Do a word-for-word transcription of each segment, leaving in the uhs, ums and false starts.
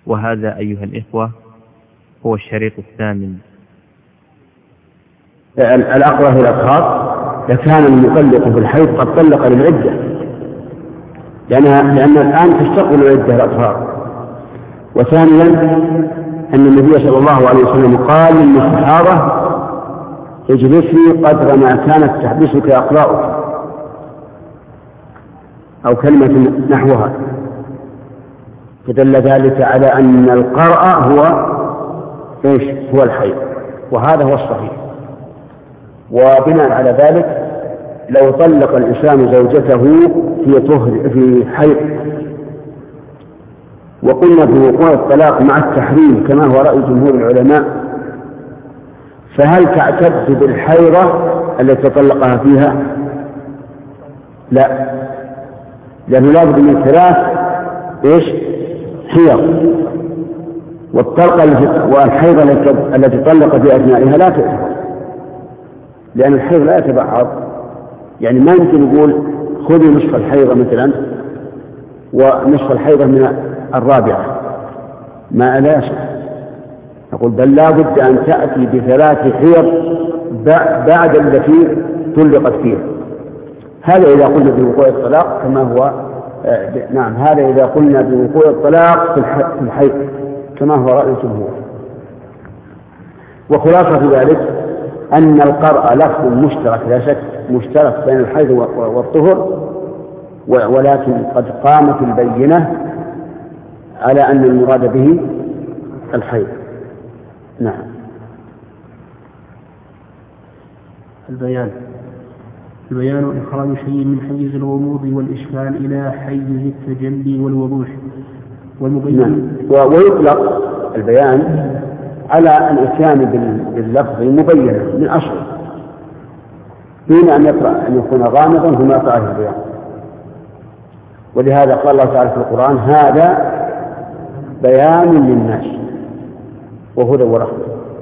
وهذا أيها الإخوة هو الشريط الثامن. الأقرب في الأطهار لكان المطلق في الحيض قد طلق للعدة، لأنها لأن الآن تستقبل العدة الأطهار. وثانيا أن النبي صلى الله عليه وسلم قال للصحابة: اجلسي قدر ما كانت تحبسك أقراؤك، أو كلمة نحوها، فدل ذلك على أن القرأ هو إيش؟ هو الحيض، وهذا هو الصحيح. وبناء على ذلك لو طلق الإنسان زوجته في طهر في حيض وقلنا بوقوع الطلاق مع التحريم كما هو رأي جمهور العلماء، فهل تعتد بالحيضة التي طلقها فيها؟ لا، لأنه لابد من ثلاث إيش؟ حيض، والطلقة والحيضة التي طلق في أثنائها لا تعتبر، لأن الحيض لا يتبعض. يعني ما يمكن يقول خذي نصف الحيضة مثلا ونصف الحيضة من الرابعة، ما لا يصح. نقول بل لا بد أن تأتي بثلاث حيض بعد التي طلقت فيها. هذا إذا قلنا بوقوع الطلاق كما هو آه نعم هذا إذا قلنا بوقوع الطلاق في الحيض كما هو رأي الجمهور. وخلاصة ذلك أن القرأ لفظ مشترك لا شك مشترك بين الحيض والطهر، ولكن قد قامت البينة على أن المراد به الحيض. نعم. البيان البيان إخراج شيء من حيز الغموض والإشكال إلى حيز التجلي والوضوح والمبين. نعم. ويطلق البيان على الإتيان باللفظ مبينا من أصل، دون أن يقرأ أن يكون غامضا ثم يقرأ في البيان. ولهذا قال الله تعالى في القرآن: هذا بيان للناس وهدى ورحمة.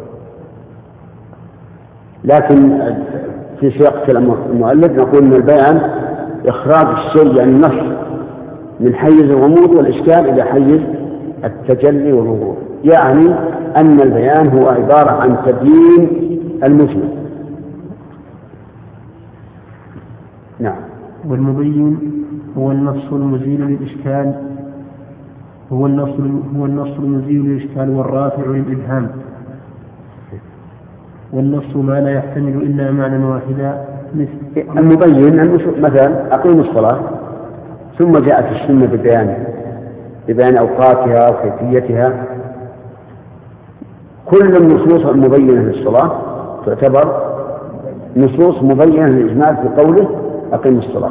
لكن في سياق المؤلف نقول أن البيان إخراج الشيء يعني النص من حيز الغموض والإشكال إلى حيز التجلي والوضوح، يعني أن البيان هو عبارة عن تبيين المجمل. نعم. والمبين هو النص المزيل للإشكال هو النص هو النص المزيل للإشكال والرافع للإبهام. والنص ما لا يحتمل إلا معنى واحدا. المبين مثلا أقيم الصلاة، ثم جاءت السنة ببيان ببيان أوقاتها وكيفيتها. كل النصوص المبينة للصلاة تعتبر نصوص مبينة للإجمال في قوله أقيم الصلاة.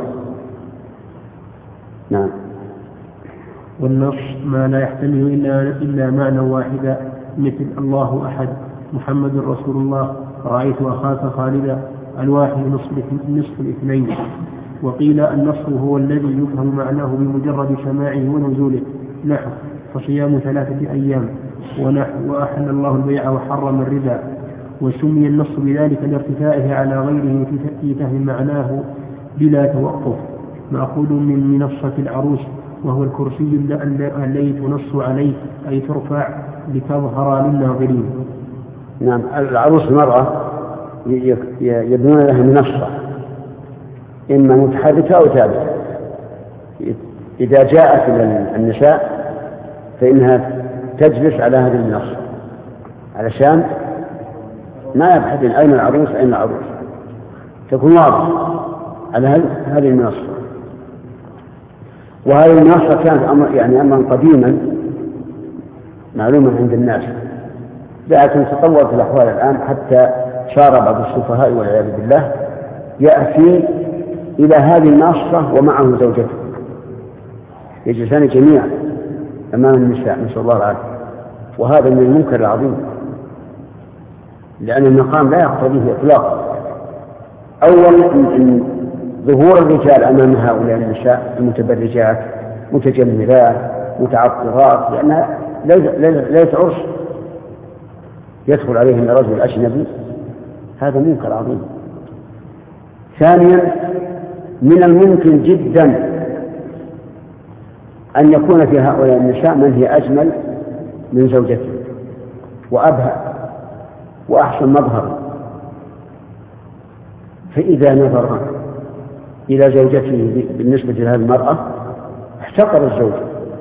نعم. والنص ما لا يحتمل إلا, إلا معنى واحدا، مثل الله أحد، محمد رسول الله، رأيت أخاك خالدا، الواحد نصف الاثنين. وقيل النص هو الذي يفهم معناه بمجرد سماعه ونزوله، نحو فصيام ثلاثة أيام، ونحو وأحل الله البيع وحرم الربا. وسمي النص بذلك لارتفاعه على غيره في فهم معناه بلا توقف، مأخوذ من منصة العروس، وهو الكرسي الذي تنص عليه أي ترفع لتظهر للناظرين. نعم. العروس المرأة يبنون لها منصة إما متحركة أو ثابتة. إذا جاءت إلى النساء فإنها تجلس على هذه المنصة علشان ما يبحثون أين العروس أين العروس، تكون واضحة على هذه المنصة. وهذه المنصة كانت أمر يعني أمرا قديما معلوما عند الناس، لكن تطورت الأحوال الآن حتى صار بعض السفهاء والعياذ بالله يأتي إلى هذه المنصة ومعه زوجته، يجلسان جميعا أمام النساء، نسأل الله العافية. وهذا من المنكر العظيم، لأن المقام لا يقتضيه إطلاقا. أولا إن ظهور الرجال أمام هؤلاء النساء المتبرجات متجملات متعطرات، لأنها ليس عرس يدخل عليهم رجل أجنبي، هذا منكر عظيم. ثانيا من الممكن جدا أن يكون في هؤلاء النساء من هي أجمل من زوجته وأبهى وأحسن مظهر، فإذا نظر إلى زوجته بالنسبة لهذه المرأة احتقر الزوج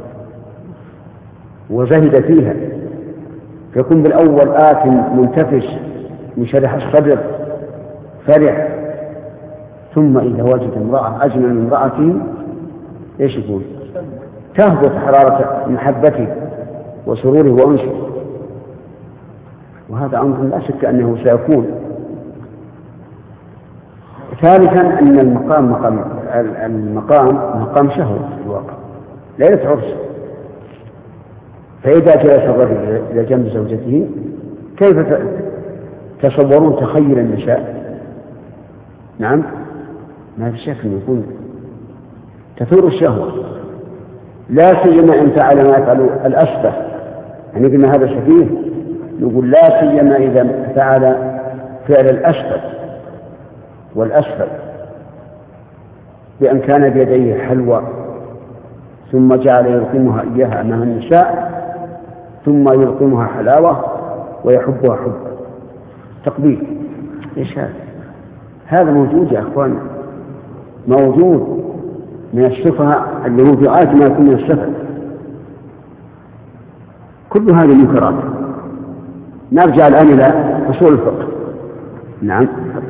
وزهد فيها، فيكون بالأول آت منتفش منشرح الصدر فرح، ثم إذا وجد امرأة أجمل من امرأته إيش يقول؟ تهبط حرارة محبته وسروره وأنسه، وهذا أمر لا شك أنه سيكون. ثالثا أن المقام مقام المقام مقام شهوة في الواقع، ليلة عرس، فإذا جلس الرجل إلى جنب زوجته كيف تصورون تخيل النساء؟ نعم، ما في شك أن يكون تثور الشهوة، لا سيما إن فعل ما يفعل الأسفه، يعني قلنا هذا سفيه، نقول لا سيما إذا فعل فعل الأسفل والأسفل، بأن كان بيديه حلوى ثم جعل يلقمها إياها أمام النساء ثم يلقمها حلاوة ويحبها حب تقبيل. إيش هذا؟ هذا موجود يا أخوان، موجود من السفهاء اللي هو في غاية ما يكون من السفه. كل هذه منكرات. نرجع الآن إلى أصول الفقه. نعم،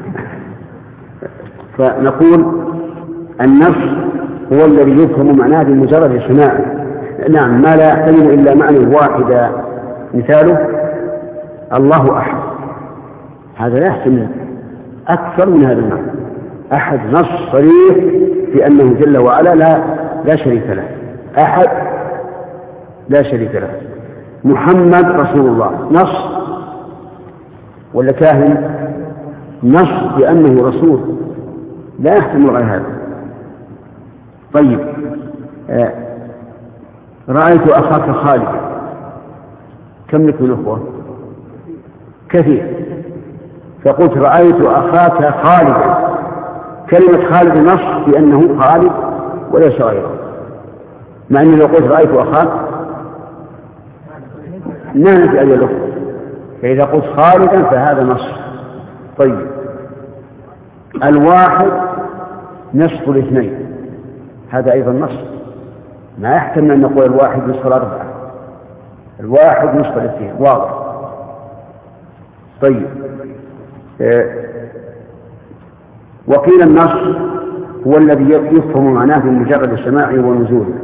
فنقول النص هو الذي يفهم معناه بمجرد سماعه. نعم، ما لا يحتمل إلا معنى واحدا، مثاله الله أحد، هذا لا يحتمل أكثر من هذا المعنى. أحد نص صريح في أنه جل وعلا لا لا شريك له، أحد لا شريك له. محمد رسول الله نص ولا كاهن؟ نص بأنه رسول، لا يحتمل غير هذا. طيب، آه رأيت أخاك خالد، كم لك من أخوة؟ كثير. فقلت رأيت أخاك خالدا، كلمة خالد نص بأنه خالد وليس غيره، مع أني لو قلت رأيت أخاك ما نفي أي لفظ، فإذا قلت خالدا فهذا نص. طيب، الواحد نصف الاثنين، هذا أيضا نص، ما يحتمل أن نقول الواحد نصف الأربعة، الواحد نصف الاثنين، واضح. طيب، آه وقيل النص هو الذي يفهم معناه بمجرد سماعه ونزوله،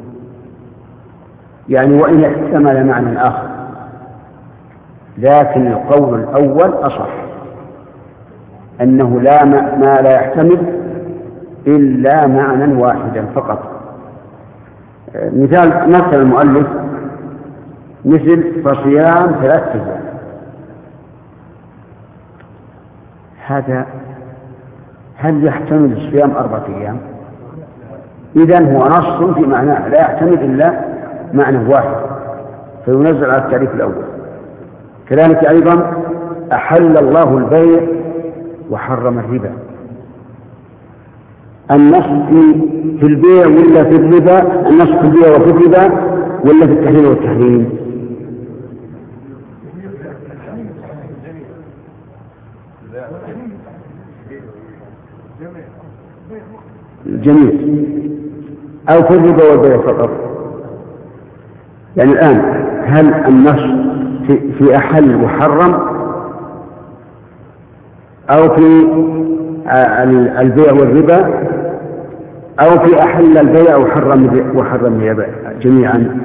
يعني وإن احتمل معنى آخر، لكن القول الأول أصح، أنه لا ما لا يحتمل إلا معنى واحدا فقط. مثال مثل المؤلف مثل فصيام ثلاثة أيام، هذا هل يحتمل الصيام أربعة أيام؟ إذن هو نص في معناه لا يحتمل إلا معنى واحد، فينزل على التعريف الأول. كذلك أيضا أحل الله البيع وحرم الربا، النص في في البيع ولا في الربا؟ النص في البيع وفي الربا ولا في التحليل والتحريم؟ الجميع، أو في الربا والبيع فقط؟ يعني الآن هل النص في, في أحل وحرم، أو في البيع والربا، أو في أحل البيع وحرم وحرم الربا جميعا؟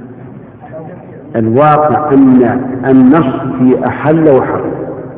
الواقع أن النص في أحل وحرم،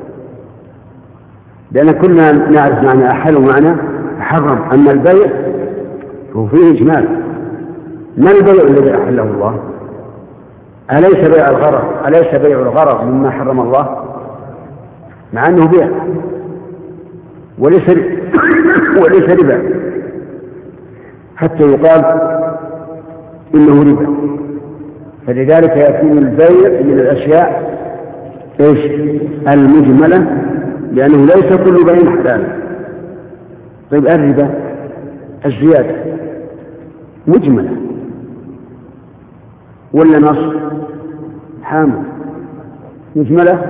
لأن كلنا نعرف معنى أحل ومعنى حرم. أما البيع هو فيه إجمال، ما البيع الذي أحله الله؟ أليس بيع الغرض أليس بيع الغرض مما حرم الله؟ مع أنه بيع وليس وليس ربا، حتى يقال إنه ربا. فلذلك يكون البيع من الأشياء إيش؟ المجملة، لأنه ليس كل بيع حلال. طيب، الربا الزيادة مجملة ولا نص؟ حامل مجملة.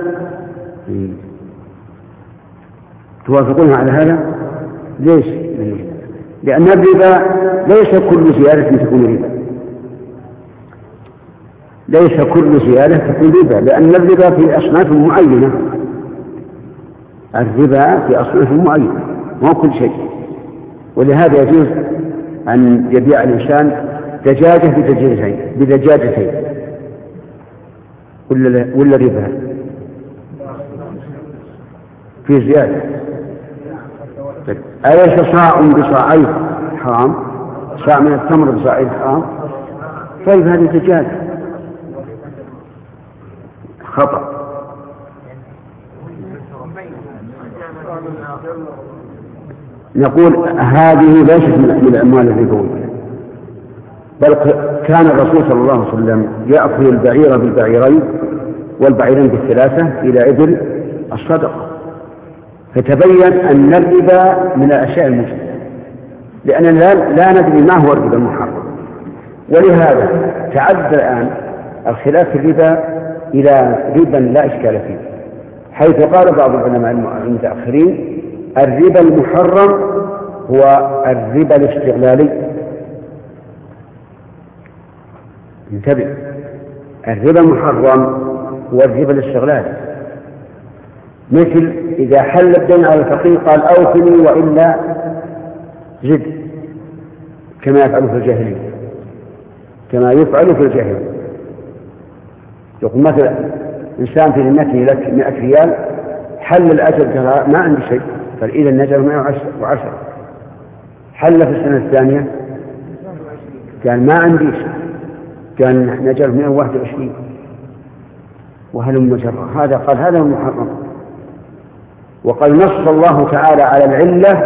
توافقون على هذا؟ ليش؟ لأن الربا ليس كل زيادة تكون ربا، ليس كل زيادة تكون ربا، لأن الربا في أصناف معينة، الربا في أصناف معينة مو كل شيء. ولهذا يجوز أن يبيع الإنسان دجاجة بدجاجتين بدجاجتين ولا ولا ربا في زيادة. أليس صاع بصاعين حرام؟ صاع من التمر بصاعين حرام؟ طيب هذه دجاجة خطأ. نقول هذه ليست من الأموال الربوية، بل كان الرسول صلى الله عليه وسلم يأخذ البعير بالبعيرين والبعيرين بالثلاثة إلى إبل الصدقة، فتبين أن الربا من الأشياء المجزية، لأننا لا ندري ما هو الربا المحرم. ولهذا تعدى الآن الخلاف في الربا إلى ربا لا إشكال فيه، حيث قال بعض العلماء المتأخرين الربا المحرم هو الربا الاستغلالي. انتبه، الربا المحرم هو الربا الاستغلالي، مثل إذا حل الدين على الفقير قال أوفني وإلا زد، كما يفعل في الجاهلية، كما يفعل في الجاهلية. يقول مثلا إنسان في ذمته لك مئة ريال، حل الأجل قال ما عندي شيء، فإذا النجر مئة وعشرة. حل في السنة الثانية قال ما عندي شيء، كان نجر مئة وواحد وعشرين، وهل مجرى. هذا قال هذا هو المحرم. وقد نص الله تعالى على العلة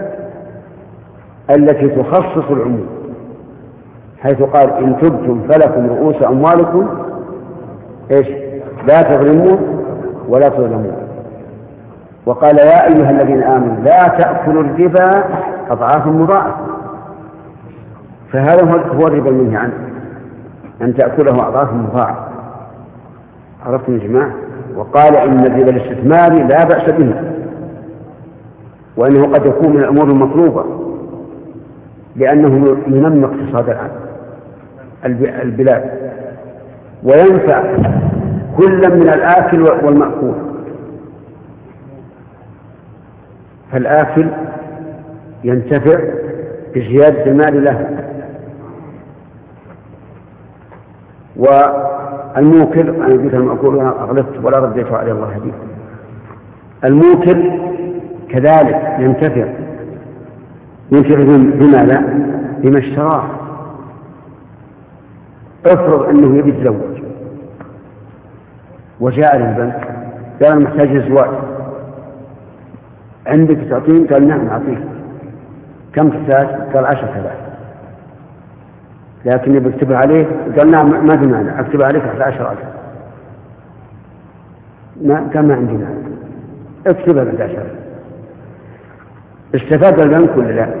التي تخصص العموم، حيث قال إن تبتم فلكم رؤوس أموالكم إيش لا تظلمون ولا تظلمون. وقال يا أيها الذين آمنوا لا تأكلوا الربا أضعافا مضاعفة، فهذا هو الربا المنهي عنه، أن تأكله أضعافا مضاعفة. عرفتم يا جماعة؟ وقال إن الربا الاستثماري لا بأس به، وأنه قد يكون من الأمور المطلوبة، لأنه ينمي اقتصاد البلاد وينفع كل من الآكل والمأكول. فالآكل ينتفع بزيادة المال له، والموكل أنا قلت المأكول أغلبت ولا رديت عليه الله حديث. الموكل كذلك ينتفع ينتفع بما لا بما اشتراه. افرض أنه يبي يتزوج وجاء للبنك قال أنا محتاج للزواج، عندك تعطين؟ قال نعم أعطيك. كم تحتاج؟ قال عشرة آلاف، لكن بكتبها عليه. قال نعم ما في مانع أكتبها عليك أحد عشر ألف. ما قال ما عندي مانع اكتبها أحد عشر ألف. استفاد البنك ولا لا؟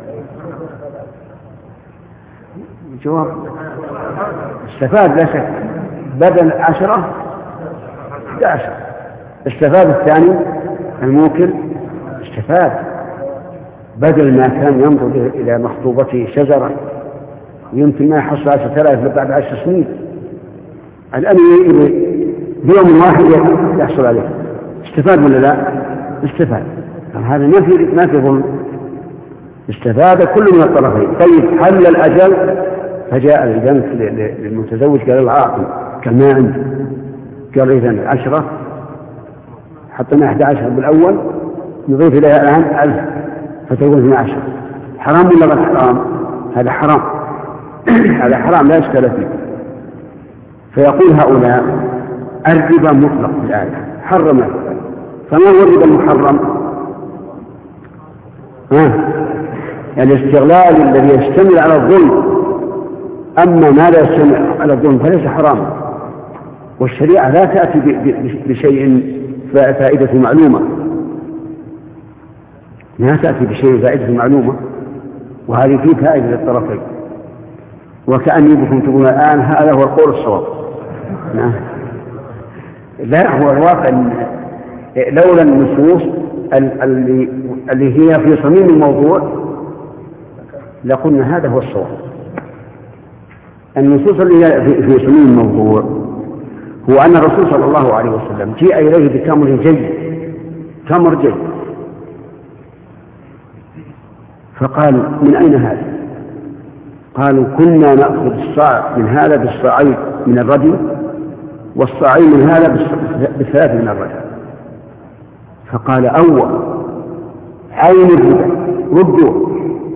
جواب استفاد لا شك، بدل عشرة أحد عشر. استفاد الثاني الموكل، استفاد بدل ما كان ينظر إلى مخطوبته شجرة يمكن ما يحصل عشرة آلاف بعد عشر سنين، الآن بيوم واحد يحصل عليه. استفاد ولا لا؟ استفاد. هذا ما في ما في ظلم، استفاد كل من الطرفين. طيب حل الأجل فجاء البنك للمتزوج قال العاقل كان ما عنده، قال إذن عشرة حطنا أحد عشر بالأول نضيف إليها الآن ألف فتكون اثنا عشر. حرام ولا غير حرام؟ هذا حرام هذا حرام لا إشكال فيه. فيقول هؤلاء الربا مطلق في الآية حرم. فما هو الربا المحرم؟ ها يعني الاستغلال الذي يشتمل على الظلم. أما ما لا يشتمل على الظلم فليس حراما، والشريعة لا تأتي بشيء فائدة معلومة، لا تأتي بشيء فائدة معلومة، وهذه فيه فائدة للطرفين. وكأني بكم تقولون الآن هذا هو القول الصواب. نعم لا، هو الواقع أن لولا النصوص اللي, اللي هي في صميم الموضوع لقلنا هذا هو الصواب. النصوص اللي هي في صميم الموضوع هو أن الرسول صلى الله عليه وسلم جاء إليه بتمر جيد، تمر جيد، فقال من أين هذا؟ قالوا كنا نأخذ الصاع من هذا بالصاعين من الردي، والصاعين من هذا بالثلاث من الردي. فقال أول عين الهدى ردوا.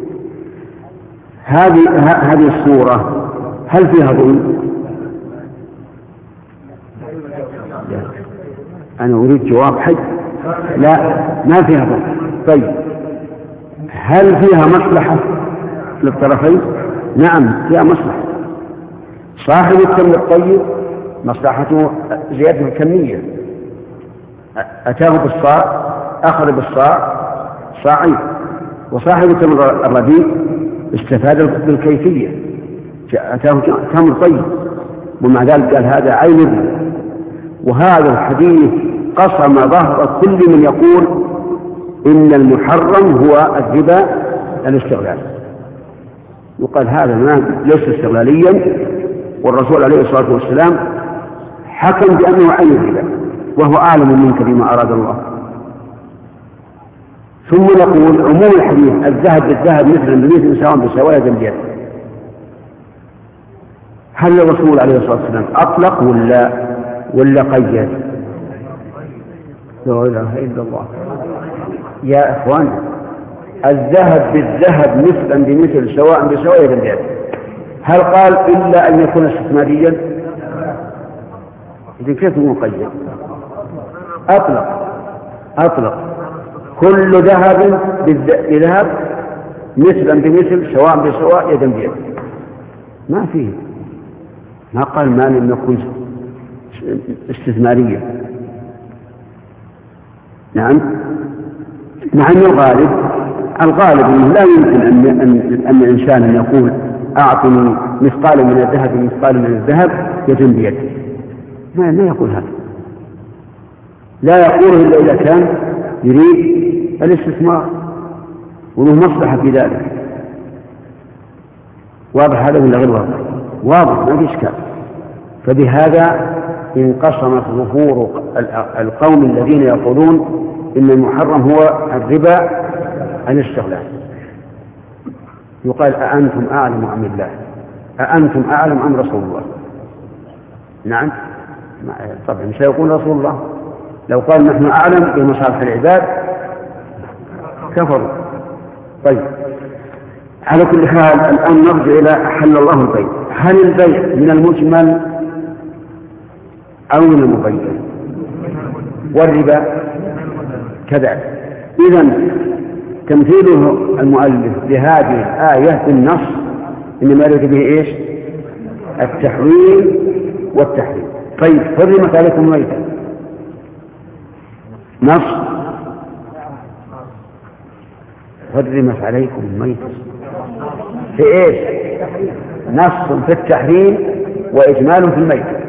هذه هذه الصورة هل فيها ظلم؟ أنا أريد جواب حي. لا، ما فيها ظلم. طيب هل فيها مصلحة للطرفين؟ نعم فيها مصلحة. صاحب التمر الطيب مصلحته زيادة الكمية، أتاه بالصاع أخذ بالصاع صاعين، وصاحب التمر الرديء استفاد بالكيفية، أتاه تمر طيب، ومع ذلك قال هذا عين. وهذا الحديث قصم ظهر كل من يقول إن المحرم هو الربا الاستغلال. يقال هذا ما ليس استغلاليا، والرسول عليه الصلاة والسلام حكم بأنه عين الربا وهو أعلم منك بما أراد الله. ثم نقول عموم الحديث الذهب بالذهب مثلا بمثل سواء بسواء جنبيات، هل الرسول عليه الصلاة والسلام أطلق ولا ولا قيد؟ لا إله إلا الله يا إخوان، الذهب بالذهب مثلا بمثل سواء بسواء جنبيات، هل قال إلا أن يكون استثماريا؟ إذن كيف مقيد؟ أطلق أطلق كل ذهب بذهب مثلا بمثل سواء بسواء يدا بيد، ما فيه، ما قال ما لم يكن استثماريا. نعم مع أن الغالب الغالب أنه لا يمكن أن أن أن إنسانا يقول أعطني مثقال من الذهب مثقال من الذهب يدا بيد، ما لا يقول هذا، لا يقوله إلا إذا كان يريد الاستثمار وله مصلحة في ذلك. واضح هذا ولا غير واضح؟ واضح ما في إشكال. فبهذا انقسمت ظهور القوم الذين يقولون إن المحرم هو الربا الاستغلال. يقال أأنتم أعلم أم الله؟ أأنتم أعلم أم رسول الله؟ نعم طبعا مش يقول رسول الله، لو قال نحن أعلم بمصالح العباد كفروا. طيب على كل حال الآن نرجع إلى أحل الله البيع. هل البيع من المجمل أو من المبين؟ والربا كذلك. إذن تمثيله المؤلف لهذه الآية بالنص إنما يريد به إيش؟ التحويل والتحريم. طيب حرمت عليكم الميتة، نص حرمت عليكم الميتة في إيش؟ نص في التحريم وإجمال في الميتة،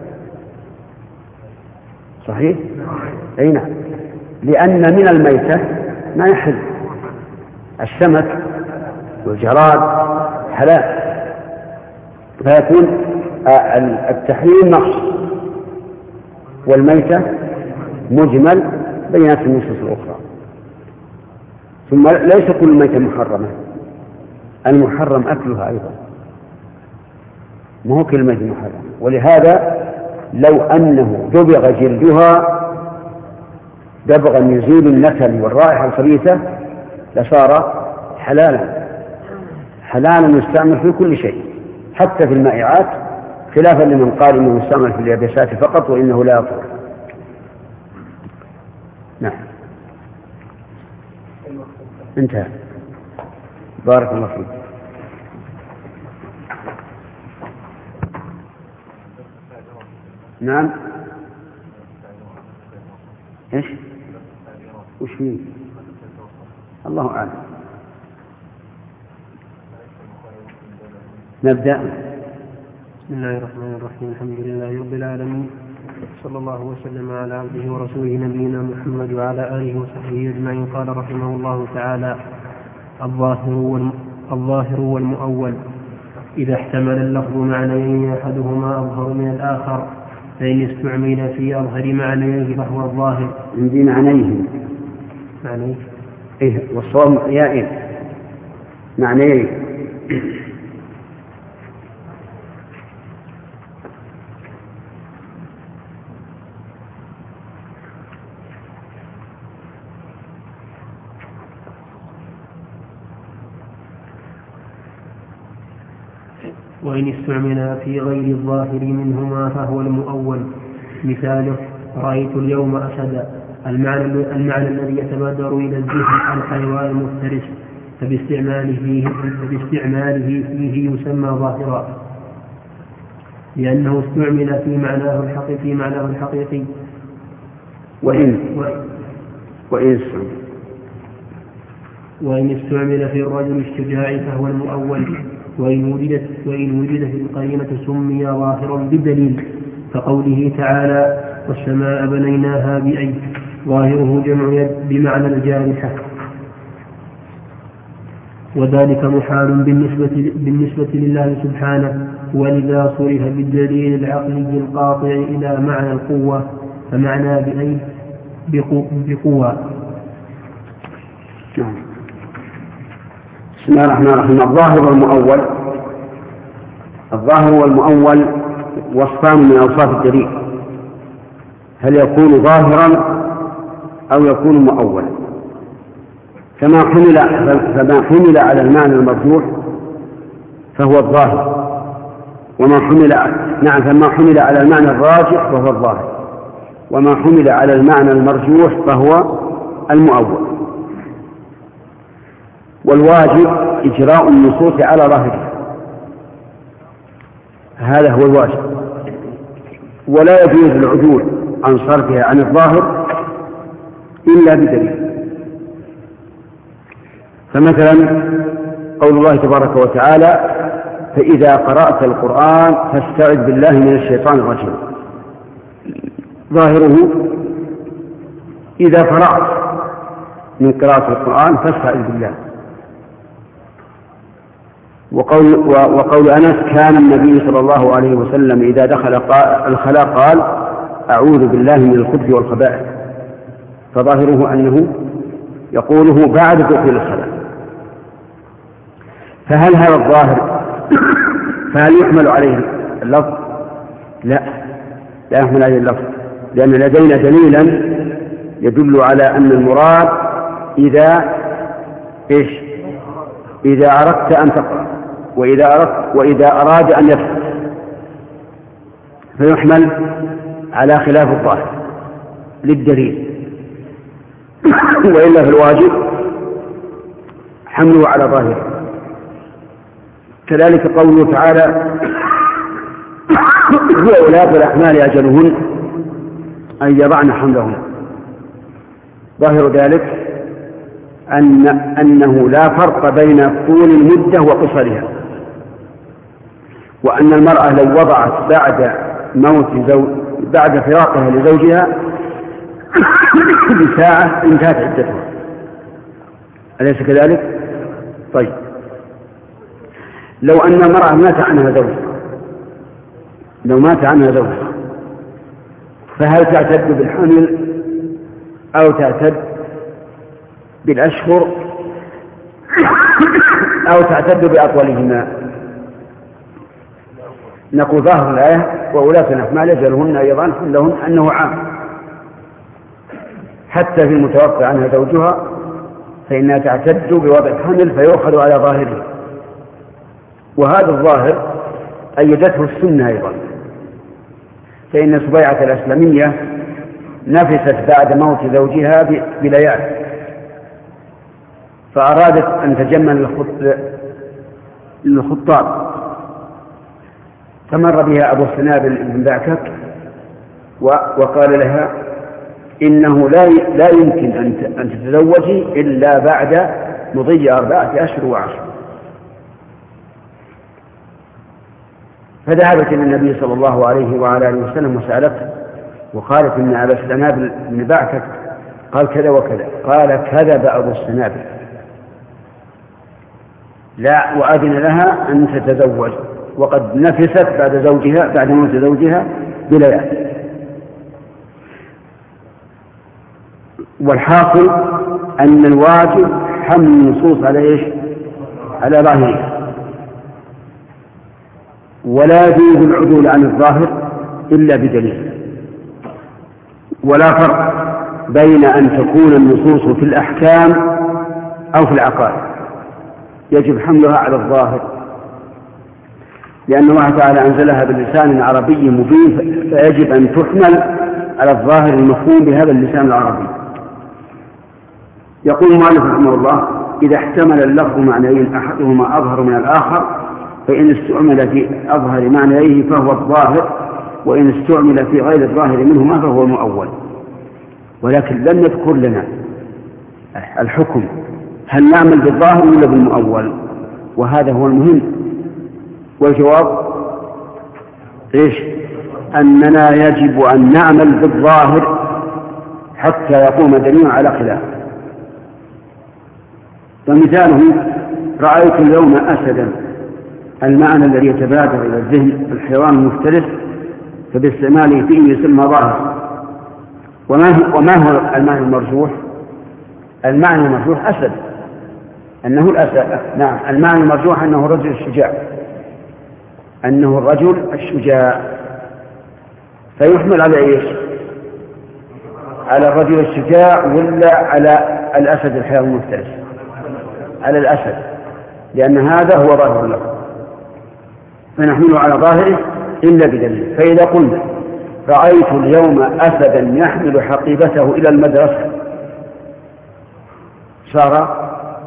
صحيح؟ أي نعم، لأن من الميتة ما يحل، السمك والجراد حلال، فيكون التحريم نص والميتة مجمل بينات النصوص الأخرى. ثم ليس كل ميتة محرمة، المحرم أكلها أيضا، ما هو كل ميتة محرمة. ولهذا لو أنه دبغ جلدها دبغا يزيل النكل والرائحة الخبيثة لصار حلالا، حلالا يستعمل في كل شيء حتى في المائعات، خلافا لمن قال إنه يستعمل في اليابسات فقط وإنه لا يضر. نعم انتهى. بارك الله فيك. نعم ايش وش فيه؟ الله اعلم. نبدأ. بسم الله الرحمن الرحيم. الحمد لله رب العالمين، وصلى الله وسلم على عبده ورسوله نبينا محمد وعلى آله وصحبه أجمعين. قال رحمه الله تعالى: الظاهر الظاهر والمؤول إذا احتمل اللفظ معنيين أحدهما أظهر من الآخر فإن استعمل في أظهر معنيه فهو الظاهر. عندي معنيه معنيه إيه والصوم يائن معنيه. وإن استعمل في غير الظاهر منهما فهو المؤول. مثاله: رأيت اليوم أسدا. المعنى, المعنى الذي يتبادر إلى الذهن الحيوان المفترس، فباستعماله فيه, فباستعماله فيه يسمى ظاهرا لأنه استعمل في معناه الحقيقي في معناه الحقيقي. وإن وإن وإن استعمل في الرجل الشجاع فهو المؤول. وإن وجدت وإن وجدت القرينة سمي ظاهرا بدليل كقوله تعالى: والسماء بنيناها بأيد. ظاهره جمع يد بمعنى الجارحة، وذلك محال بالنسبة, بالنسبة لله سبحانه، ولذا صرف بالدليل العقلي القاطع إلى معنى القوة، فمعنى بأيد بقوة. بسم الله الرحمن الرحيم. الظاهر والمؤول. الظاهر والمؤول وصفان من أوصاف الدليل، هل يكون ظاهرا أو يكون مؤولا. فما حمل فما حمل على المعنى المرجوح فهو الظاهر، وما حمل نعم فما حمل على المعنى الراجح فهو الظاهر، وما حمل على المعنى المرجوح فهو المؤول. والواجب إجراء النصوص على ظاهرها، هذا هو الواجب، ولا يجوز العدول عن صرفها عن الظاهر إلا بدليل. فمثلا قول الله تبارك وتعالى: فإذا قرأت القرآن فاستعذ بالله من الشيطان الرجيم. ظاهره إذا فرغت من قراءة القرآن فاستعذ بالله. وقول, وقول أنس: كان النبي صلى الله عليه وسلم إذا دخل الخلاء قال: أعوذ بالله من الخبث والخبائث. فظاهره أنه يقوله بعد دخول الخلاء. فهل هذا الظاهر فهل يحمل عليه اللفظ؟ لا، لا يحمل عليه اللفظ، لأن لدينا دليلا يدل على أن المراد إذا إيش إذا أردت أن تقرأ، وإذا أردت وإذا أراد أن يفعل، فيحمل على خلاف الظاهر للدليل. وإلا في الواجب حمله على ظاهره. كذلك قوله تعالى: وأولاة الأحمال أجلهن أن يضعن حملهن. ظاهر ذلك أن أنه لا فرق بين طول المدة وقصرها، وأن المرأة لو وضعت بعد موت زوج بعد فراقها لزوجها بساعة انتهت عدتها، أليس كذلك؟ طيب، لو أن المرأة مات عنها زوجها لو مات عنها زوجها فهل تعتد بالحمل أو تعتد بالأشهر أو تعتد بأطولهما؟ نقول ظاهر الآية: وأولاة الأحمال أجلهن أن يضعن حملهن أنه عام، حتى في المتوفى عنها زوجها فإنها تعتد بوضع الحمل فيؤخذ على ظاهره. وهذا الظاهر أيدته السنة أيضا، فإن سبيعة الأسلمية نفست بعد موت زوجها بليال، فأرادت أن تجمل للخطاب، فمر بها أبو سنابل بن بعكك وقال لها: إنه لا لا يمكن أن تتزوجي إلا بعد مضي أربعة أشهر وعشر. فذهبت إلى النبي صلى الله عليه وعلى آله وسلم وسألته، وقالت إن أبا السنابل بن بعثة قال كذا وكذا، قال كذب أبو السنابل، لا وأذن لها أن تتزوج، وقد نفست بعد زوجها بعد موت زوجها بليالي. والحاصل أن الواجب حمل النصوص على إيش؟ على ظاهرها، ولا يجوز العدول عن الظاهر إلا بدليل. ولا فرق بين أن تكون النصوص في الأحكام أو في العقائد، يجب حملها على الظاهر، لأن الله تعالى أنزلها باللسان عربي مبين، فيجب أن تحمل على الظاهر المفهوم بهذا اللسان العربي. يقول المؤلف رحمه الله: إذا احتمل اللفظ معنيين أحدهما أظهر من الآخر فإن استعمل في أظهر معنيه فهو الظاهر، وإن استعمل في غير الظاهر منهما فهو المؤول. ولكن لم يذكر لنا الحكم، هل نعمل بالظاهر ولا بالمؤول؟ وهذا هو المهم. والجواب إيش؟ أننا يجب أن نعمل بالظاهر حتى يقوم دليل على خلاف. فمثاله: رأيت اليوم أسدا، المعنى الذي يتبادر إلى الذهن الحيوان المفترس، فباستعماله فيه يسمى ظاهر. وما هو المعنى المرجوح؟ المعنى المرجوح أسد، أنه الأسد. نعم، المعنى المرجوح أنه الرجل الشجاع، أنه الرجل الشجاع، فيحمل على إيش؟ على الرجل الشجاع ولا على الأسد الحيوان المفترس؟ على الأسد، لأن هذا هو ظاهر اللفظ، فنحمله على ظاهره إلا بدليل. فإذا قلنا: رأيت اليوم أسدا يحمل حقيبته إلى المدرسة، صار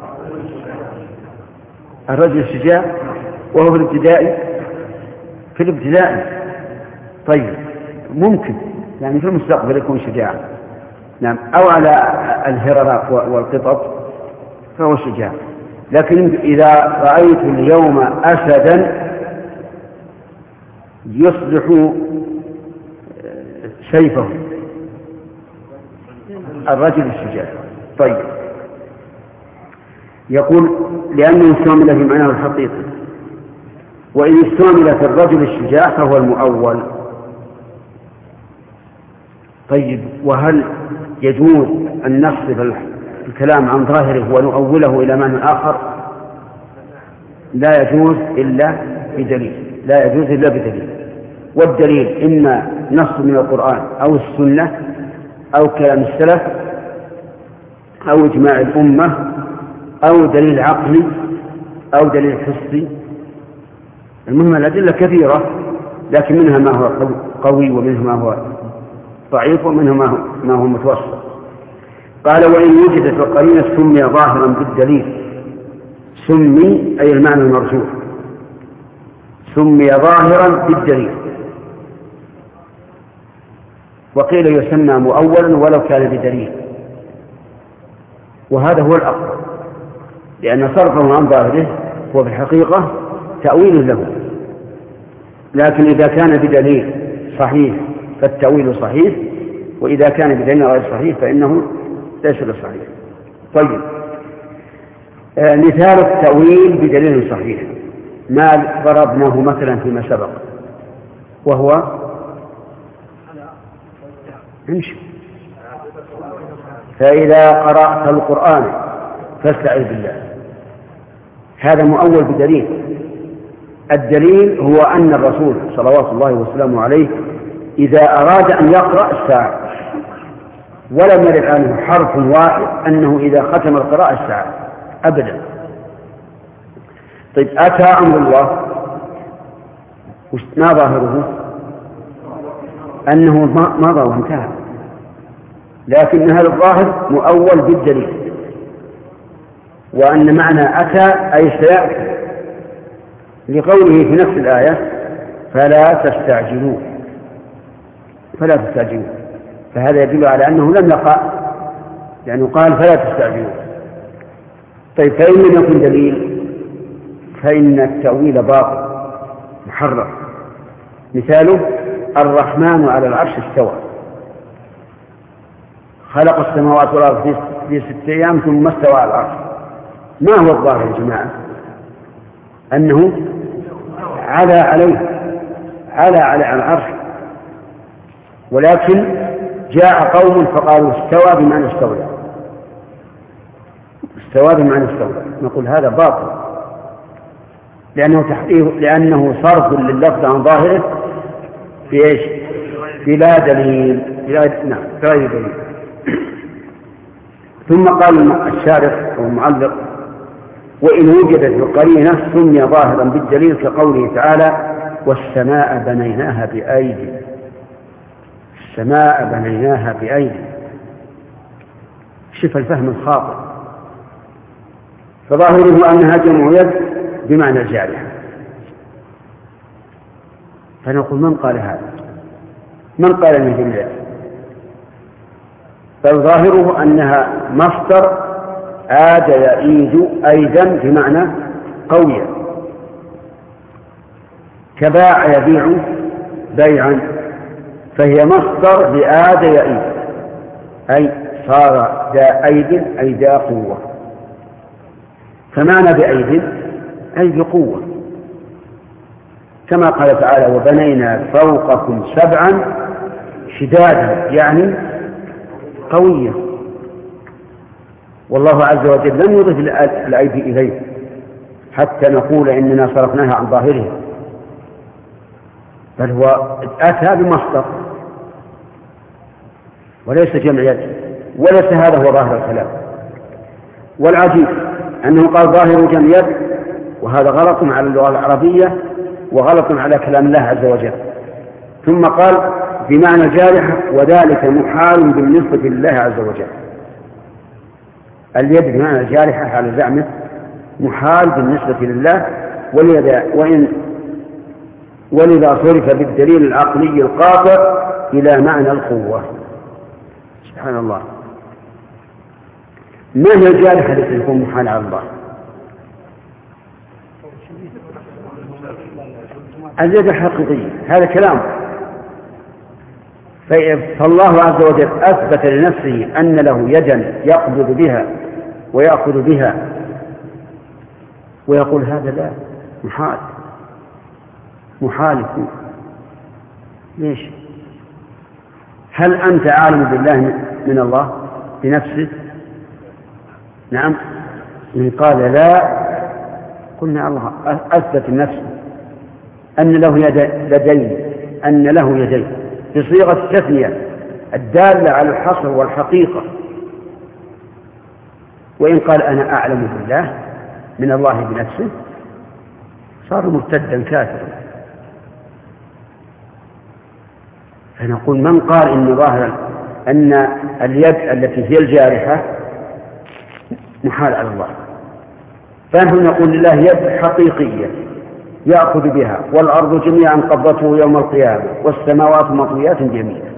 الرجل الشجاع وهو في الابتدائي في الابتدائي طيب، ممكن يعني في المستقبل يكون شجاعا، نعم، أو على الهرراء والقطط فهو شجاع. لكن إذا رأيت اليوم أسدا يصلح سيفه الرجل الشجاع. طيب، يقول: لأنه استعمل في معناه الحقيقي، وإن استعمل في الرجل الشجاع فهو المؤول. طيب، وهل يجوز أن نصرف الكلام عن ظاهره ونؤوله إلى معنى آخر؟ لا يجوز إلا بدليل، لا يجوز إلا بدليل. والدليل إما نص من القرآن أو السنة أو كلام السلف أو إجماع الأمة أو دليل عقلي أو دليل حسي. المهم الأدلة كثيرة، لكن منها ما هو قوي ومنها ما هو ضعيف ومنها ما هو, ما هو متوسط. قال: وإن وجدت القرينة سمي ظاهرا بالدليل. سمي أي المعنى المرجوح، سمي ظاهرا بالدليل. وقيل يسمى مؤولا ولو كان بدليل، وهذا هو الأقرب، لأن صرفه عن ظاهره هو في الحقيقة تأويل له. لكن إذا كان بدليل صحيح فالتأويل صحيح، وإذا كان بدليل غير صحيح فإنه ليس بصحيح. طيب، آه مثال التأويل بدليل صحيح ما ضربناه مثلا فيما سبق، وهو امشي: فإذا قرأت القرآن فاستعذ بالله. هذا مؤول بدليل. الدليل هو أن الرسول صلوات الله وسلامه عليه إذا أراد أن يقرأ الساعة، ولم يرد عنه حرف واحد أنه إذا ختم القراءة الساعة أبدا. طيب، أتى أمر الله، ما ظاهره؟ أنه مضى وانتهى، لكن هذا الظاهر مؤول بالدليل، وأن معنى أتى أي سيأتي، لقوله في نفس الآية: فلا تستعجلوا فلا تستعجلوا فهذا يدل على أنه لم يقع، لأنه قال فلا تستعجلوا. طيب، فإن لم يكن دليل فإن التأويل باطل محرف. مثاله: الرحمن على العرش استوى، خلق السماوات والأرض في ستة أيام ثم استوى على العرش. ما هو الظاهر يا جماعة؟ أنه على عليه على على العرش، ولكن جاء قوم فقالوا استوى بمعنى استولى، استوى بمعنى استولى. نقول هذا باطل، لأنه تحقيق، لأنه صرف لللفظ عن ظاهره في ايش؟ بلا دليل، بلا نعم بغير دليل. ثم قال الشارح أو المعلق: وإن وجدت القرينة سمي ظاهرا بالدليل، كقوله تعالى: والسماء بنيناها بأيدي. السماء بنيناها بأيدي، شوف الفهم الخاطئ. فظاهره أنها جمع يد بمعنى الجارحة. فنقول: من قال هذا؟ من قال أنها جمع يد؟ بل ظاهره أنها مصدر عاد يعيد أيضا بمعنى قوية، كباع يبيع بيعا، فهي مصدر لآد يعيد، أي صار ذا أيد أي ذا قوة. فمعنى بأيد أي بقوة، كما قال تعالى: وبنينا فوقكم سبعا شدادا، يعني قوية. والله عز وجل لم يضف الأيدي إليه حتى نقول إننا صرفناها عن ظاهرها، بل هو أتى بمصدر وليس جمع يد، وليس هذا هو ظاهر الكلام. والعجيب أنه قال ظاهر جمع يد، وهذا غلط على اللغة العربية وغلط على كلام الله عز وجل. ثم قال بمعنى جارحة، وذلك محال بالنسبة لله عز وجل. اليد بمعنى جارحة على زعمه محال بالنسبة لله، وإن ولذا صرف بالدليل العقلي القاطع إلى معنى القوة. سبحان الله، ما هي الجارحة التي تكون محال على الله؟ اليد الحقيقية، هذا كلام. فالله عز وجل أثبت لنفسه أن له يدا يقبض بها ويأخذ بها، ويقول هذا لا، محال محال يكون. ليش؟ هل أنت عالم بالله من الله بنفسه؟ نعم. إن قال لا، قلنا الله أثبت لنفسه أن له يدين، أن له يدين بصيغة التثنية الدالة على الحصر والحقيقة. وإن قال أنا أعلم بالله من الله بنفسه، صار مرتدا كافرا. فنقول: من قال إن ظاهر أن اليد التي هي الجارحة محال على الله؟ فنحن نقول لله يد حقيقية يأخذ بها، والأرض جميعا قبضته يوم القيامة، والسماوات مطويات جميعا،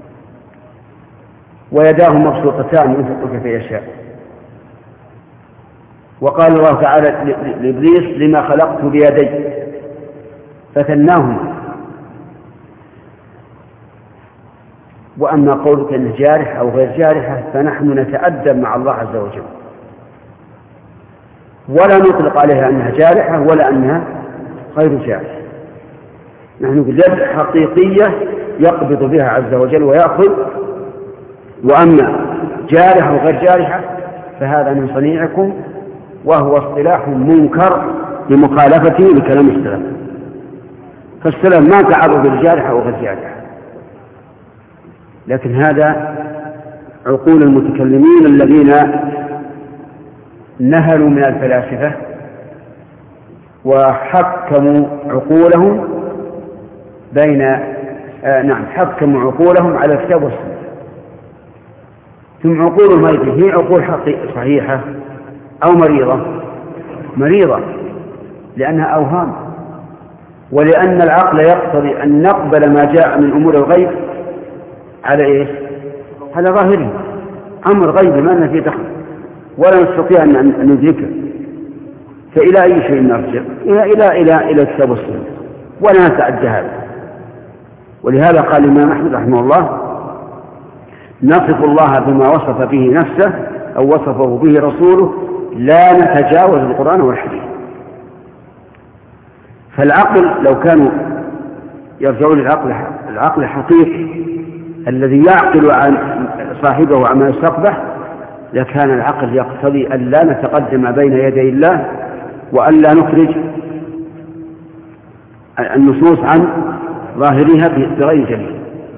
ويداه مبسوطتان ينفق كيف يشاء. وقال الله تعالى لإبليس: لما خلقت بيدي، فثناهما. وأما قولك أنه جارح أو غير جارحة، فنحن نتأدب مع الله عز وجل، ولا نطلق عليها أنها جارحة ولا أنها غير جارحة. نحن نقول يد حقيقية يقبض بها عز وجل ويأخذ. وأما جارحة وغير جارحة فهذا من صنيعكم، وهو اصطلاح منكر لمخالفته لكلام السلف. فالسلف ما تعرضوا بالجارحة وغير جارحة، لكن هذا عقول المتكلمين الذين نهلوا من الفلاسفة وحكموا عقولهم بين آه نعم حكموا عقولهم على الكتاب والسنة. ثم عقولهم هذه هي عقول صحيحة أو مريضة؟ مريضة، لأنها أوهام، ولأن العقل يقتضي أن نقبل ما جاء من أمور الغيب على إيش؟ على ظاهره، أمر غيب ما لنا فيه دخل ولا نستطيع أن ندركه. فإلى أي شيء نرجع؟ إلى إلى إلى إلى الكتاب والسنة، ولا نتعدى هذا. ولهذا قال الإمام أحمد رحمه الله: نصف الله بما وصف به نفسه أو وصفه به رسوله، لا نتجاوز القرآن والحديث. فالعقل لو كانوا يرجعون للعقل العقل الحقيقي الذي يعقل عن صاحبه عما يستقبح، لكان العقل يقتضي أن لا نتقدم بين يدي الله وأن لا نخرج النصوص عن ظاهرها بغير دليل.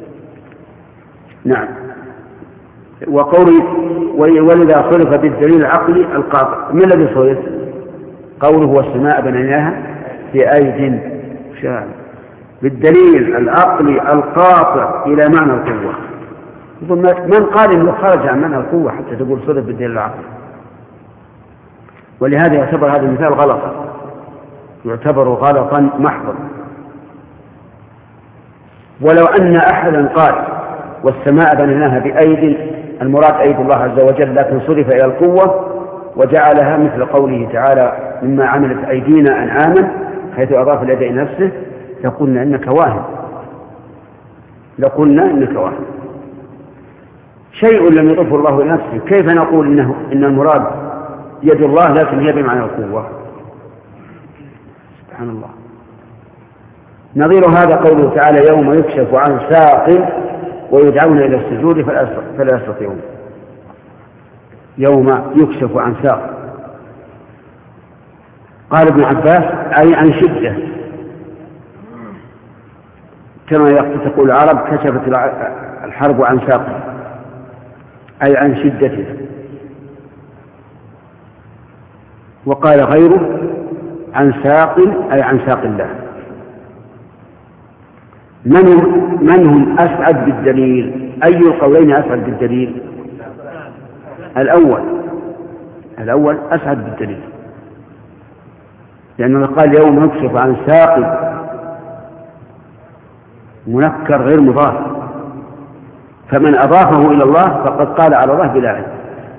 نعم. وقول ولذا صرف بالدليل العقلي القاطع. ما الذي صرف؟ قوله والسماء بنيناها بأيد شاء، بالدليل العقلي القاطع إلى معنى القوة. من قال إنه خرج عن معنى القوة حتى تقول صرف بالدليل العقلي؟ ولهذا يعتبر هذا المثال غلطا، يعتبر غلطا محضا. ولو أن أحدا قال والسماء بنيناها بأيد، المراد أيد الله عز وجل، لكن صرف إلى القوة وجعلها مثل قوله تعالى مما عملت أيدينا أنعاما، حيث أضاف اليد إلى نفسه، لقلنا إنك واهم، لقلنا إنك واهم. شيء لم يضفه الله إلى نفسه، كيف نقول إنه إن المراد يد الله لكن هي بمعنى القوة؟ سبحان الله. نظير هذا قوله تعالى يوم يكشف عن ساق ويدعون إلى السجود فلا يستطيعون. يوم يكشف عن ساق، قال ابن عباس أي عن شدة، كما تقول العرب كشفت الحرب عن ساق، أي عن شدتها. وقال غيره عن ساق أي عن ساق الله. من من هم أسعد بالدليل؟ أي القولين أسعد بالدليل؟ الأول الأول أسعد بالدليل، لأنه قال يوم يكشف عن ساق منكر غير مضاف، فمن أضافه إلى الله فقد قال على الله بلا علم.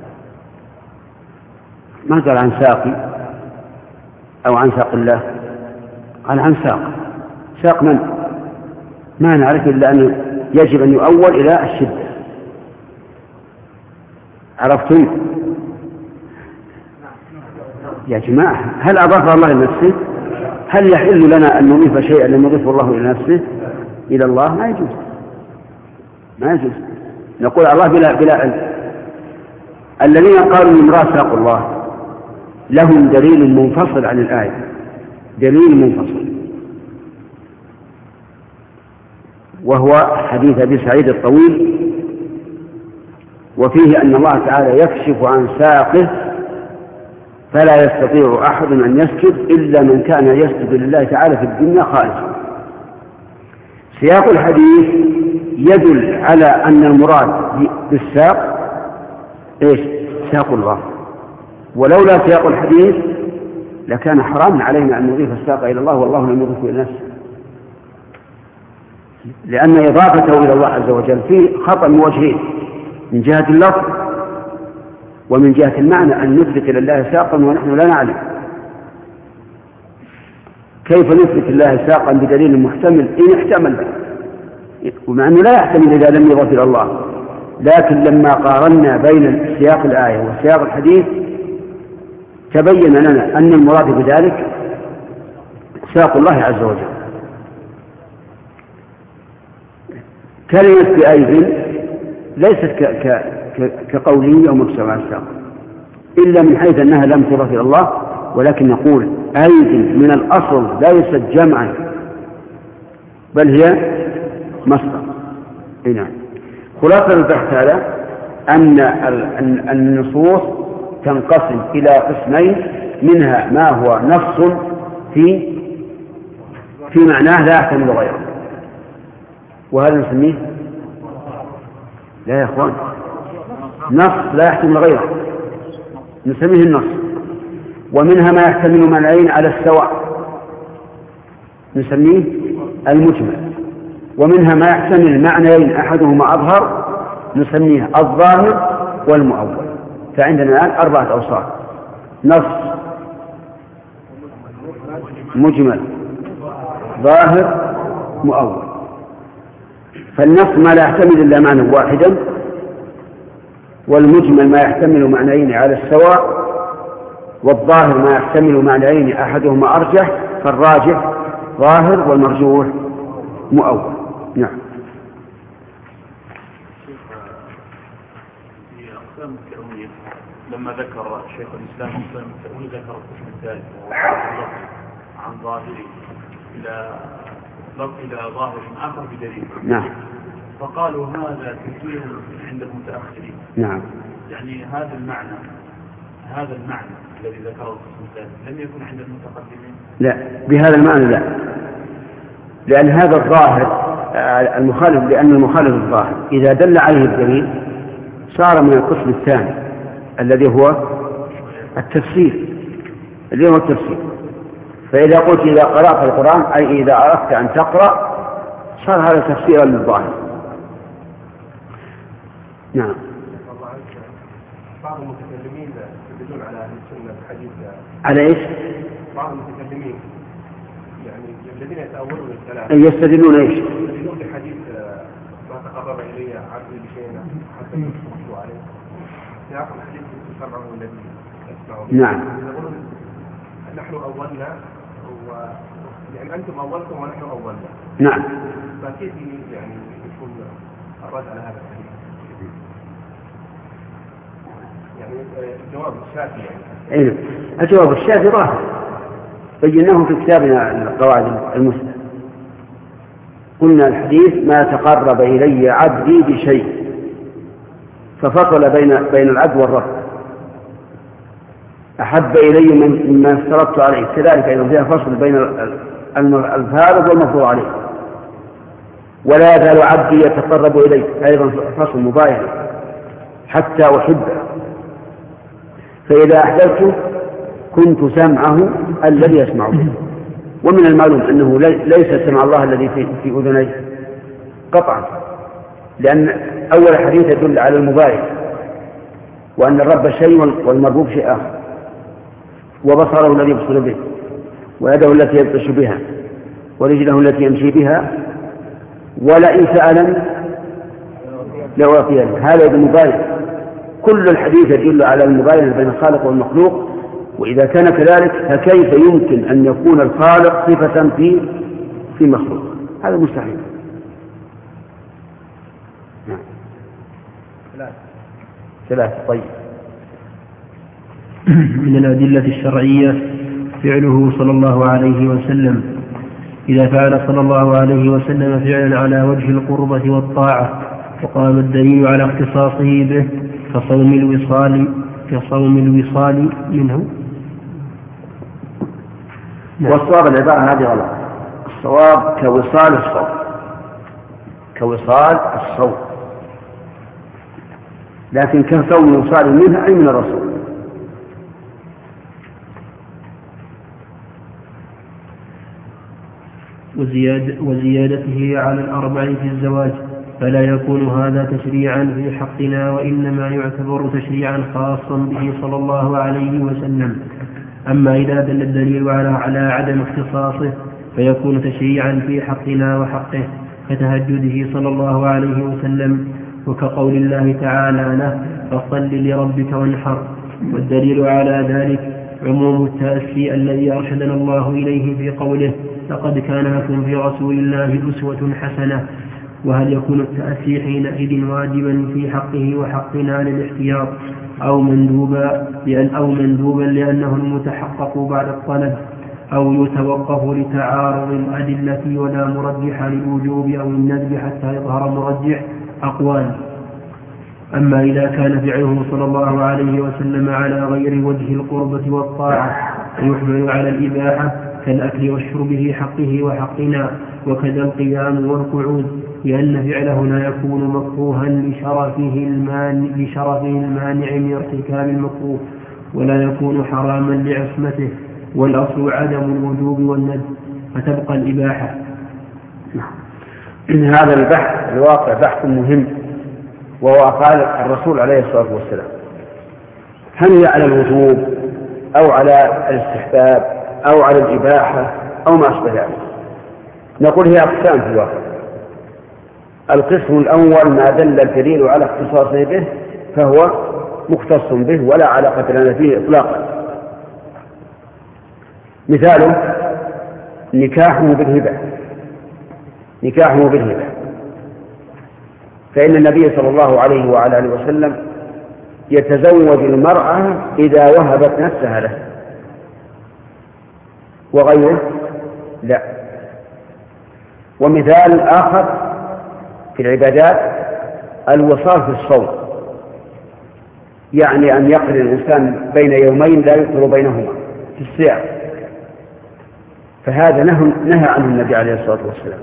ما قال عن ساقي أو عن ساق الله، قال عن ساق. ساق من؟ ما نعرف إلا أن يجب أن يؤول إلى الشدة. عرفتم يا جماعة؟ هل أضاف الله إلى نفسه؟ هل يحل لنا أن نضيف شيئا لم يضيفه الله إلى نفسه إلى الله؟ ما يجوز، ما يجوز. نقول الله بلا بلا علم. الذين قالوا المراد ساق الله لهم دليل منفصل عن الآية، دليل منفصل، وهو حديث أبي سعيد الطويل، وفيه أن الله تعالى يكشف عن ساقه فلا يستطيع أحد أن يسجد إلا من كان يسجد لله تعالى في الدنيا خالصا. سياق الحديث يدل على أن المراد بالساق إيش؟ ساق الله. ولولا سياق الحديث لكان حراما علينا أن نضيف الساق إلى الله والله لم يضيفه إلى نفسه، لأن إضافته إلى الله عز وجل فيه خطأ من وجهين، من جهة اللفظ ومن جهة المعنى، أن نثبت لله ساقا ونحن لا نعلم. كيف نثبت الله ساقا بدليل محتمل إن احتمل، ومع أنه لا يحتمل إذا لم يضف إلى الله، لكن لما قارنا بين سياق الآية وسياق الحديث تبين لنا أن المراد بذلك ساق الله عز وجل. كلمة بأيد ليست ك... ك... ك... كقوله يوم يكشف عن الساق، إلا من حيث أنها لم تضف إلى الله، ولكن نقول أيد من الأصل ليست جمعا بل هي مصدر. نعم. خلاصة البحث هذا أن النصوص تنقسم إلى قسمين، منها ما هو نص في في معناه لا يحتمل غيره، وهذا نسميه لا يا اخوان نص لا يحتمل غيره، نسميه النص. ومنها ما يحتمل معنيين على السواء، نسميه المجمل. ومنها ما يحتمل معنيين أحدهما أظهر، نسميه الظاهر والمؤول. فعندنا الآن أربعة أوصاف: نص، مجمل، ظاهر، مؤول. فالنص ما لا يحتمل إلا معنى واحدا، والمجمل ما يحتمل معنيين على السواء، والظاهر ما يحتمل معنيين أحدهما أرجح، فالراجح ظاهر والمرجوح مؤول. نعم. في أقسام التأويل لما ذكر شيخ الإسلام أقسام التأويل ذكر القسم الثالث عن ظاهري إلى إلى ظاهر آخر بدليل. نعم. فقالوا هذا كثير عند المتأخرين. نعم. يعني هذا المعنى هذا المعنى الذي ذكره القسم الثالث لم يكن عند المتقدمين. لا، بهذا المعنى لا، لأن هذا الظاهر المخالف، لأن المخالف الظاهر إذا دل عليه الدليل صار من القسم الثاني الذي هو التفسير، الذي هو التفسير. فإذا قلت إذا قرأت القرآن أي إذا أردت أن تقرأ صار هذا تفسيرا للظاهر. نعم. بعض المتكلمين يدلون على أهل السنة الحديث على إيش؟ بعض المتكلمين يعني الذين يتأولون الكلام يستدلون إيش؟ يستدلون بحديث ما تقرب إلي عبدي بشيء حتى يشركوا عليه. سياق الحديث سمعه الذي يسمعه. نعم. يقولون نحن أولنا و يعني أنتم أولتم ونحن أولنا. نعم. فكيف يعني يكون الرد على هذا الحديث؟ يعني الجواب الشافعي يعني. أيه. الجواب الشافعي ظاهر بيناه في كتابنا القواعد المسلمة. قلنا الحديث ما تقرب إلي عبدي بشيء، ففصل بين بين العبد والرب. أحب إلي مما افترضت عليه، كذلك أيضا فيها فصل بين الفارض والمفروض عليه. ولا يزال عبدي يتقرب إلي، أيضا فصل مباين حتى أحبه، فإذا أحببته كنت سمعه الذي يسمع به. ومن المعلوم أنه ليس سمع الله الذي في أذنيه قطعا، لأن أول حديث يدل على المباين، وأن الرب شيء والمربوب شيء آخر، وبصره الذي يبصر به، ويده التي يبطش بها، ورجله التي يمشي بها، ولئن سألني لأعطينه. هذا المباين. كل الحديث يدل على المباينة بين الخالق والمخلوق، وإذا كان كذلك فكيف يمكن أن يكون الخالق صفة في في مخلوق؟ هذا مستحيل. نعم. ثلاثة. ثلاثة. طيب. من الأدلة الشرعية فعله صلى الله عليه وسلم. إذا فعل صلى الله عليه وسلم فعلا على وجه القربة والطاعة وقام الدليل على اختصاصه به كصوم الوصال كصوم الوصال منه. والصواب العبارة هذه غلط. الصواب كوصال الصوم، كوصال الصوم، لكن كصوم الوصال منه أي من الرسول. وزياد وزيادته على الأربع في الزواج، فلا يكون هذا تشريعا في حقنا، وإنما يعتبر تشريعا خاصا به صلى الله عليه وسلم. أما إذا دل الدليل على عدم اختصاصه فيكون تشريعا في حقنا وحقه، كتهجده صلى الله عليه وسلم، وكقول الله تعالى له فصل لربك وانحر. والدليل على ذلك عموم التأسي الذي أرشدنا الله إليه في قوله لقد كان لكم في رسول الله أسوة حسنة. وهل يكون التأسي حينئذ واجبا في حقه وحقنا للاحتياط أو مندوبا لأن أو مندوبا لأنه المتحقق بعد الطلب، أو يتوقف لتعارض الأدلة ولا مرجح للوجوب أو الندب حتى يظهر مرجح؟ أقوال. أما إذا كان فعله صلى الله عليه وسلم على غير وجه القربة والطاعة فيحمل على الإباحة كالأكل والشرب في حقه وحقنا، وكذا القيام والقعود، لأن فعله لا يكون مكروها لشرفه المانع, لشرفه المانع من ارتكاب المكروه، ولا يكون حراما لعصمته، والأصل عدم الوجوب والندب، فتبقى الإباحة. إن هذا البحث الواقع بحث مهم، وهو قال الرسول عليه الصلاة والسلام هل هي على الوجوب أو على الاستحباب أو على الإباحة أو ما أشبه ذلك؟ نقول هي أقسام في الواقع. القسم الأول ما دل الدليل على اختصاصه به فهو مختص به ولا علاقة لنا فيه إطلاقا. مثاله نكاحه بالهبة، نكاحه بالهبة، فإن النبي صلى الله عليه وعلى آله وسلم يتزوج المرأة إذا وهبت نفسها له، وغيره لا. ومثال آخر في العبادات الوصال في الصوم، يعني أن يقضي الإنسان بين يومين لا يفطر بينهما في الصيام، فهذا نهى عنه النبي عليه الصلاة والسلام.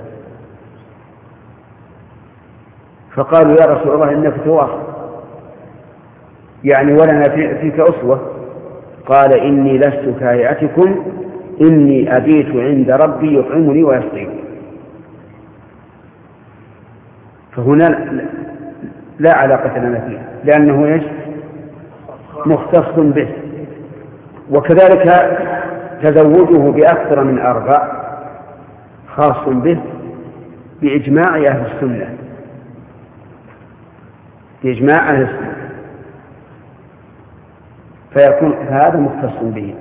فقالوا يا رسول الله إنك تواصل، يعني ولنا فيك أسوة. قال إني لست كهيئتكم إني أبيت عند ربي يطعمني ويسقيني. فهنا لا علاقة لنا فيه لأنه إيش؟ مختص به. وكذلك تزوجه بأكثر من أربع خاص به بإجماع أهل السنة، بإجماع أهل السنة، فيكون هذا مختص به.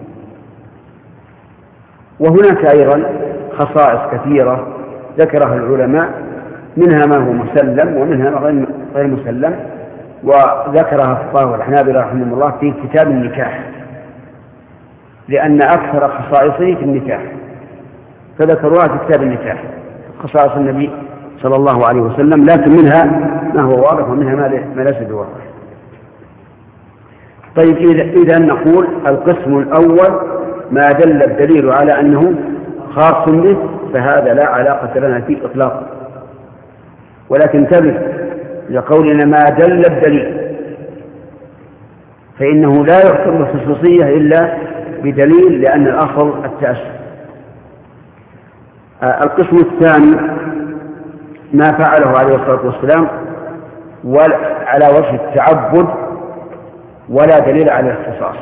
وهناك أيضا خصائص كثيرة ذكرها العلماء، منها ما هو مسلم ومنها ما غير مسلم، وذكرها الفقهاء والحنابلة رحمهم الله في كتاب النكاح، لأن أكثر خصائصه في النكاح، فذكروها في كتاب النكاح خصائص النبي صلى الله عليه وسلم، لكن منها ما هو واضح ومنها ما ليس بواضح. طيب إذا نقول القسم الأول ما دل الدليل على أنه خاص به فهذا لا علاقة لنا فيه إطلاقا، ولكن انتبه لقولنا ما دل الدليل، فإنه لا يحكم الخصوصية إلا بدليل، لأن الأصل التأسف. القسم الثاني ما فعله عليه الصلاة والسلام على وجه التعبد ولا دليل على الاختصاص.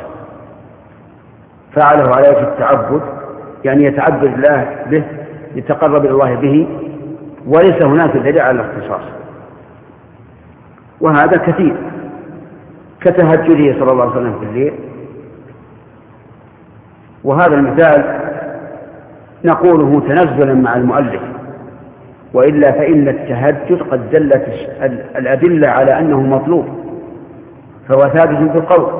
فعله على وجه التعبد يعني يتعبد الله به، يتقرب إلى الله به، وليس هناك دليل على الاختصاص، وهذا كثير، كتهجده صلى الله عليه وسلم في الليل. وهذا المثال نقوله تنزلا مع المؤلف، وإلا فإن التهجد قد دلت الأدلة على أنه مطلوب، فهو ثابت بالقول.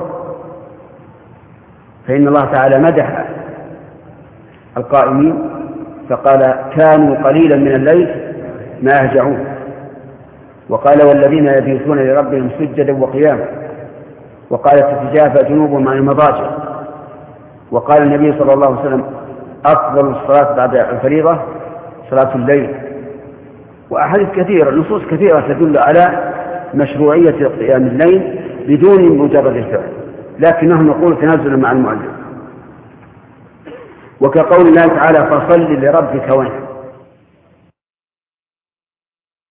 فإن الله تعالى مدح القائمين فقال كانوا قليلا من الليل ما يهجعون، وقال والذين يبيتون لربهم سجدا وقياما، وقال تتجافى جنوبهم عن المضاجع، وقال النبي صلى الله عليه وسلم أفضل الصلاة بعد الفريضة صلاة الليل. وأحاديث كثيرة، نصوص كثيرة تدل على مشروعية قيام الليل بدون مجرد الفعل، لكنهم نقول تنزل مع المؤلف. وكقول الله تعالى فصل لربك وانحر،